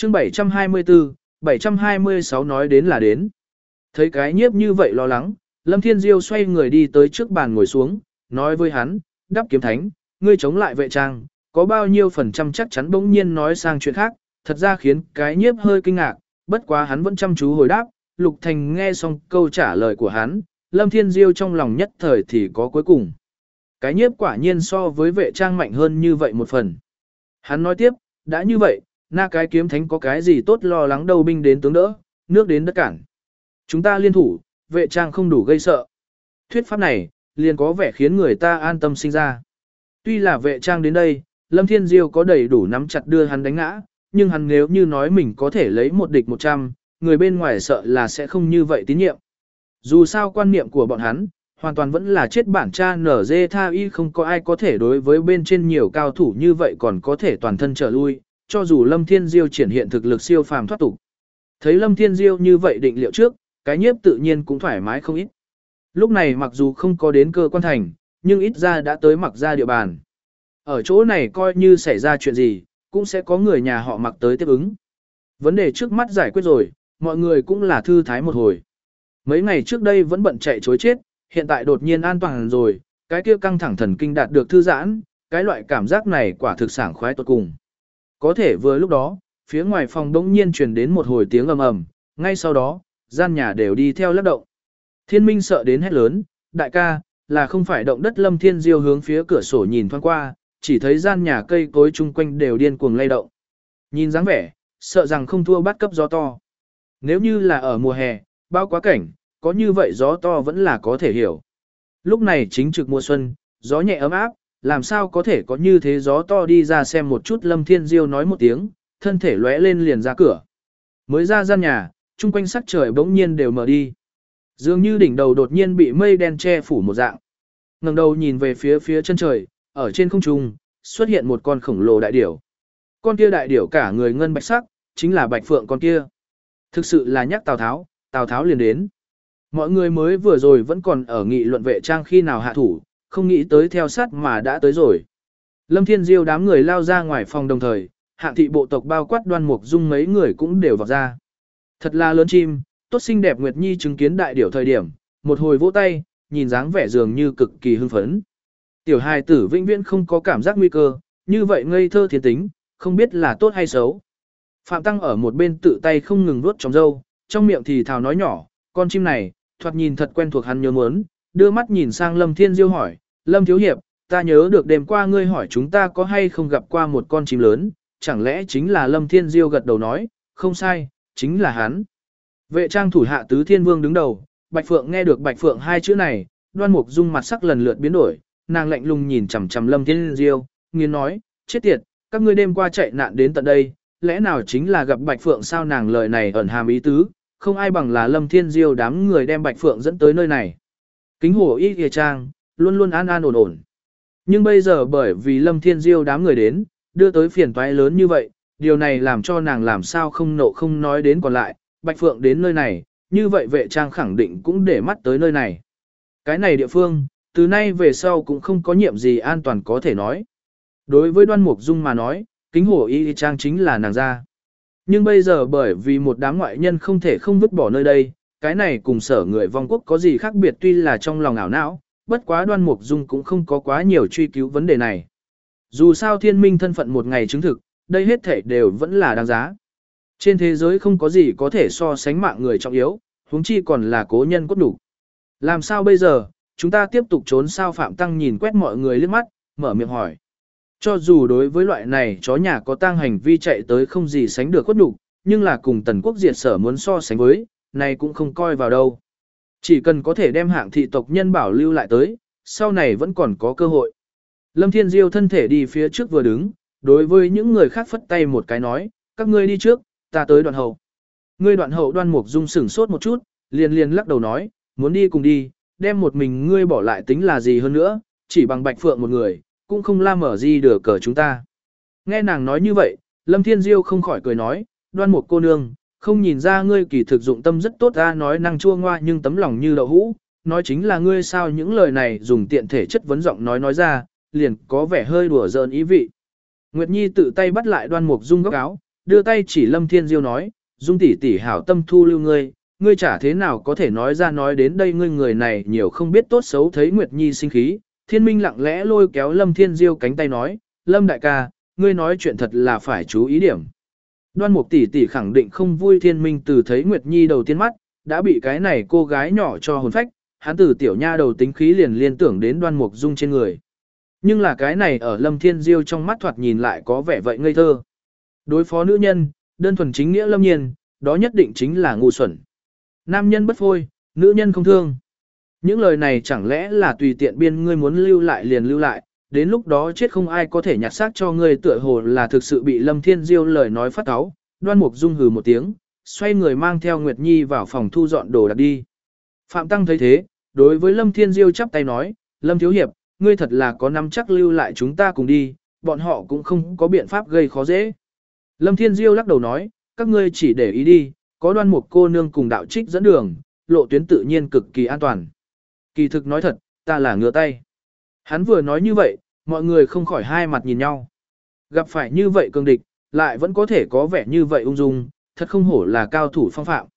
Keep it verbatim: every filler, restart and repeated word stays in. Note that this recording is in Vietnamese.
chương bảy trăm hai mươi tư, bảy trăm hai mươi sáu nói đến là đến. Thấy cái nhiếp như vậy lo lắng, Lâm Thiên Diêu xoay người đi tới trước bàn ngồi xuống, nói với hắn, đáp kiếm thánh, ngươi chống lại vệ trang, có bao nhiêu phần trăm chắc chắn bỗng nhiên nói sang chuyện khác, thật ra khiến cái nhiếp hơi kinh ngạc, bất quá hắn vẫn chăm chú hồi đáp, Lục Thành nghe xong câu trả lời của hắn, Lâm Thiên Diêu trong lòng nhất thời thì có cuối cùng. Cái nhiếp quả nhiên so với vệ trang mạnh hơn như vậy một phần. Hắn nói tiếp, đã như vậy, na cái kiếm thánh có cái gì tốt lo lắng đâu, binh đến tướng đỡ, nước đến đất cản. Chúng ta liên thủ, vệ trang không đủ gây sợ. Thuyết pháp này, liền có vẻ khiến người ta an tâm sinh ra. Tuy là vệ trang đến đây, Lâm Thiên Diêu có đầy đủ nắm chặt đưa hắn đánh ngã, nhưng hắn nếu như nói mình có thể lấy một địch một trăm, người bên ngoài sợ là sẽ không như vậy tín nhiệm. Dù sao quan niệm của bọn hắn, hoàn toàn vẫn là chết bản cha nở dê tha y, không có ai có thể đối với bên trên nhiều cao thủ như vậy còn có thể toàn thân trở lui, cho dù Lâm Thiên Diêu triển hiện thực lực siêu phàm thoát tục. Thấy Lâm Thiên Diêu như vậy định liệu trước, cái nhiếp tự nhiên cũng thoải mái không ít. Lúc này mặc dù không có đến cơ quan thành, nhưng ít ra đã tới mặc ra địa bàn. Ở chỗ này coi như xảy ra chuyện gì, cũng sẽ có người nhà họ mặc tới tiếp ứng. Vấn đề trước mắt giải quyết rồi, mọi người cũng là thư thái một hồi. Mấy ngày trước đây vẫn bận chạy chối chết, hiện tại đột nhiên an toàn rồi, cái kia căng thẳng thần kinh đạt được thư giãn, cái loại cảm giác này quả thực sảng khoái tột cùng. Có thể vừa lúc đó, phía ngoài phòng đống nhiên truyền đến một hồi tiếng ầm ầm, ngay sau đó, gian nhà đều đi theo lắc động. Thiên Minh sợ đến hét lớn, đại ca, là không phải động đất. Lâm Thiên Diêu hướng phía cửa sổ nhìn thoáng qua, chỉ thấy gian nhà cây cối chung quanh đều điên cuồng lay động. Nhìn dáng vẻ, sợ rằng không thua bát cấp gió to. Nếu như là ở mùa hè, bao quá cảnh, có như vậy gió to vẫn là có thể hiểu. Lúc này chính trực mùa xuân, gió nhẹ ấm áp, làm sao có thể có như thế gió to. Đi ra xem một chút. Lâm Thiên Diêu nói một tiếng, thân thể lóe lên liền ra cửa. Mới ra gian nhà, chung quanh sắc trời bỗng nhiên đều mở đi. Dường như đỉnh đầu đột nhiên bị mây đen che phủ một dạng. Ngẩng đầu nhìn về phía phía chân trời, ở trên không trung xuất hiện một con khổng lồ đại điểu. Con kia đại điểu cả người ngân bạch sắc, chính là Bạch Phượng con kia. Thực sự là nhắc Tào Tháo, Tào Tháo liền đến. Mọi người mới vừa rồi vẫn còn ở nghị luận vệ trang khi nào hạ thủ, không nghĩ tới theo sát mà đã tới rồi. Lâm Thiên Diêu đám người lao ra ngoài phòng đồng thời, hạng thị bộ tộc bao quát Đoan Mục Dung mấy người cũng đều vào ra. Thật là lớn chim, tốt xinh đẹp. Nguyệt Nhi chứng kiến đại điểu thời điểm, một hồi vỗ tay, nhìn dáng vẻ dường như cực kỳ hưng phấn. Tiểu hài tử vĩnh viễn không có cảm giác nguy cơ, như vậy ngây thơ thiên tính, không biết là tốt hay xấu. Phạm Tăng ở một bên tự tay không ngừng vuốt tròng râu, trong miệng thì thào nói nhỏ, con chim này, thoạt nhìn thật quen thuộc. Hắn nhớ muốn, đưa mắt nhìn sang Lâm Thiên Diêu hỏi, Lâm Thiếu Hiệp, ta nhớ được đêm qua ngươi hỏi chúng ta có hay không gặp qua một con chim lớn, chẳng lẽ chính là Lâm Thiên Diêu gật đầu nói, không sai, chính là hắn. Vệ trang thủ hạ Tứ Thiên Vương đứng đầu, Bạch Phượng nghe được Bạch Phượng hai chữ này, Đoan Mục Dung mặt sắc lần lượt biến đổi, nàng lạnh lùng nhìn chằm chằm Lâm Thiên Diêu, nghiến nói, chết tiệt, các ngươi đêm qua chạy nạn đến tận đây, lẽ nào chính là gặp Bạch Phượng sao? Nàng lời này ẩn hàm ý tứ, không ai bằng là Lâm Thiên Diêu đám người đem Bạch Phượng dẫn tới nơi này. Kính hổ y kìa trang, luôn luôn an an ổn ổn. Nhưng bây giờ bởi vì Lâm Thiên Diêu đám người đến, đưa tới phiền toái lớn như vậy, điều này làm cho nàng làm sao không nộ không nói đến còn lại, Bạch Phượng đến nơi này, như vậy vệ trang khẳng định cũng để mắt tới nơi này. Cái này địa phương, từ nay về sau cũng không có nhiệm gì an toàn có thể nói. Đối với Đoan Mục Dung mà nói, kính hổ y trang chính là nàng ra. Nhưng bây giờ bởi vì một đám ngoại nhân không thể không vứt bỏ nơi đây, cái này cùng sở người vong quốc có gì khác biệt. Tuy là trong lòng ảo não, bất quá Đoan Mục Dung cũng không có quá nhiều truy cứu vấn đề này. Dù sao thiên minh thân phận một ngày chứng thực, đây hết thể đều vẫn là đáng giá. Trên thế giới không có gì có thể so sánh mạng người trọng yếu, huống chi còn là cố nhân cốt đủ. Làm sao bây giờ, chúng ta tiếp tục trốn sao? Phạm Tăng nhìn quét mọi người liếc mắt, mở miệng hỏi. Cho dù đối với loại này chó nhà có tang hành vi chạy tới không gì sánh được cốt đủ, nhưng là cùng Tần Quốc diệt sở muốn so sánh với, này cũng không coi vào đâu. Chỉ cần có thể đem hạng thị tộc nhân bảo lưu lại tới, sau này vẫn còn có cơ hội. Lâm Thiên Diêu thân thể đi phía trước vừa đứng, đối với những người khác phất tay một cái nói, các ngươi đi trước, ta tới Đoạn Hậu. Ngươi Đoạn Hậu Đoan Mục Dung sửng sốt một chút, liền liền lắc đầu nói, muốn đi cùng đi, đem một mình ngươi bỏ lại tính là gì hơn nữa, chỉ bằng Bạch Phượng một người, cũng không la mở gì được cờ chúng ta. Nghe nàng nói như vậy, Lâm Thiên Diêu không khỏi cười nói, Đoan Mục cô nương, không nhìn ra ngươi kỳ thực dụng tâm rất tốt, ra nói năng chua ngoa nhưng tấm lòng như đậu hũ, nói chính là ngươi sao? Những lời này dùng tiện thể chất vấn giọng nói nói ra, liền có vẻ hơi đùa giỡn ý vị. Nguyệt Nhi tự tay bắt lại Đoan Mục Dung góc áo, đưa tay chỉ Lâm Thiên Diêu nói, Dung tỷ tỷ hảo tâm thu lưu ngươi, ngươi chả thế nào có thể nói ra nói đến đây ngươi người này nhiều không biết tốt xấu thấy Nguyệt Nhi sinh khí. Thiên Minh lặng lẽ lôi kéo Lâm Thiên Diêu cánh tay nói, Lâm đại ca, ngươi nói chuyện thật là phải chú ý điểm. Đoan Mục tỷ tỷ khẳng định không vui Thiên Minh từ thấy Nguyệt Nhi đầu tiên mắt, đã bị cái này cô gái nhỏ cho hồn phách, hắn từ tiểu nha đầu tính khí liền liên tưởng đến Đoan Mục Dung trên người. Nhưng là cái này ở Lâm Thiên Diêu trong mắt thoạt nhìn lại có vẻ vậy ngây thơ. Đối phó nữ nhân, đơn thuần chính nghĩa lâm nhiên, đó nhất định chính là ngu xuẩn. Nam nhân bất phôi, nữ nhân không thương. Những lời này chẳng lẽ là tùy tiện biên ngươi muốn lưu lại liền lưu lại, đến lúc đó chết không ai có thể nhặt xác cho ngươi tựa hồ là thực sự bị Lâm Thiên Diêu lời nói phát cáu. Đoan Mục Dung hừ một tiếng, xoay người mang theo Nguyệt Nhi vào phòng thu dọn đồ đạc đi. Phạm Tăng thấy thế, đối với Lâm Thiên Diêu chắp tay nói, Lâm Thiếu Hiệp, ngươi thật là có nắm chắc lưu lại chúng ta cùng đi, bọn họ cũng không có biện pháp gây khó dễ. Lâm Thiên Diêu lắc đầu nói, các ngươi chỉ để ý đi, có Đoan Mục cô nương cùng đạo trích dẫn đường, lộ tuyến tự nhiên cực kỳ an toàn. Kỳ thực nói thật, ta là ngửa tay. Hắn vừa nói như vậy, mọi người không khỏi hai mặt nhìn nhau. Gặp phải như vậy cường địch, lại vẫn có thể có vẻ như vậy ung dung, thật không hổ là cao thủ phong phạm,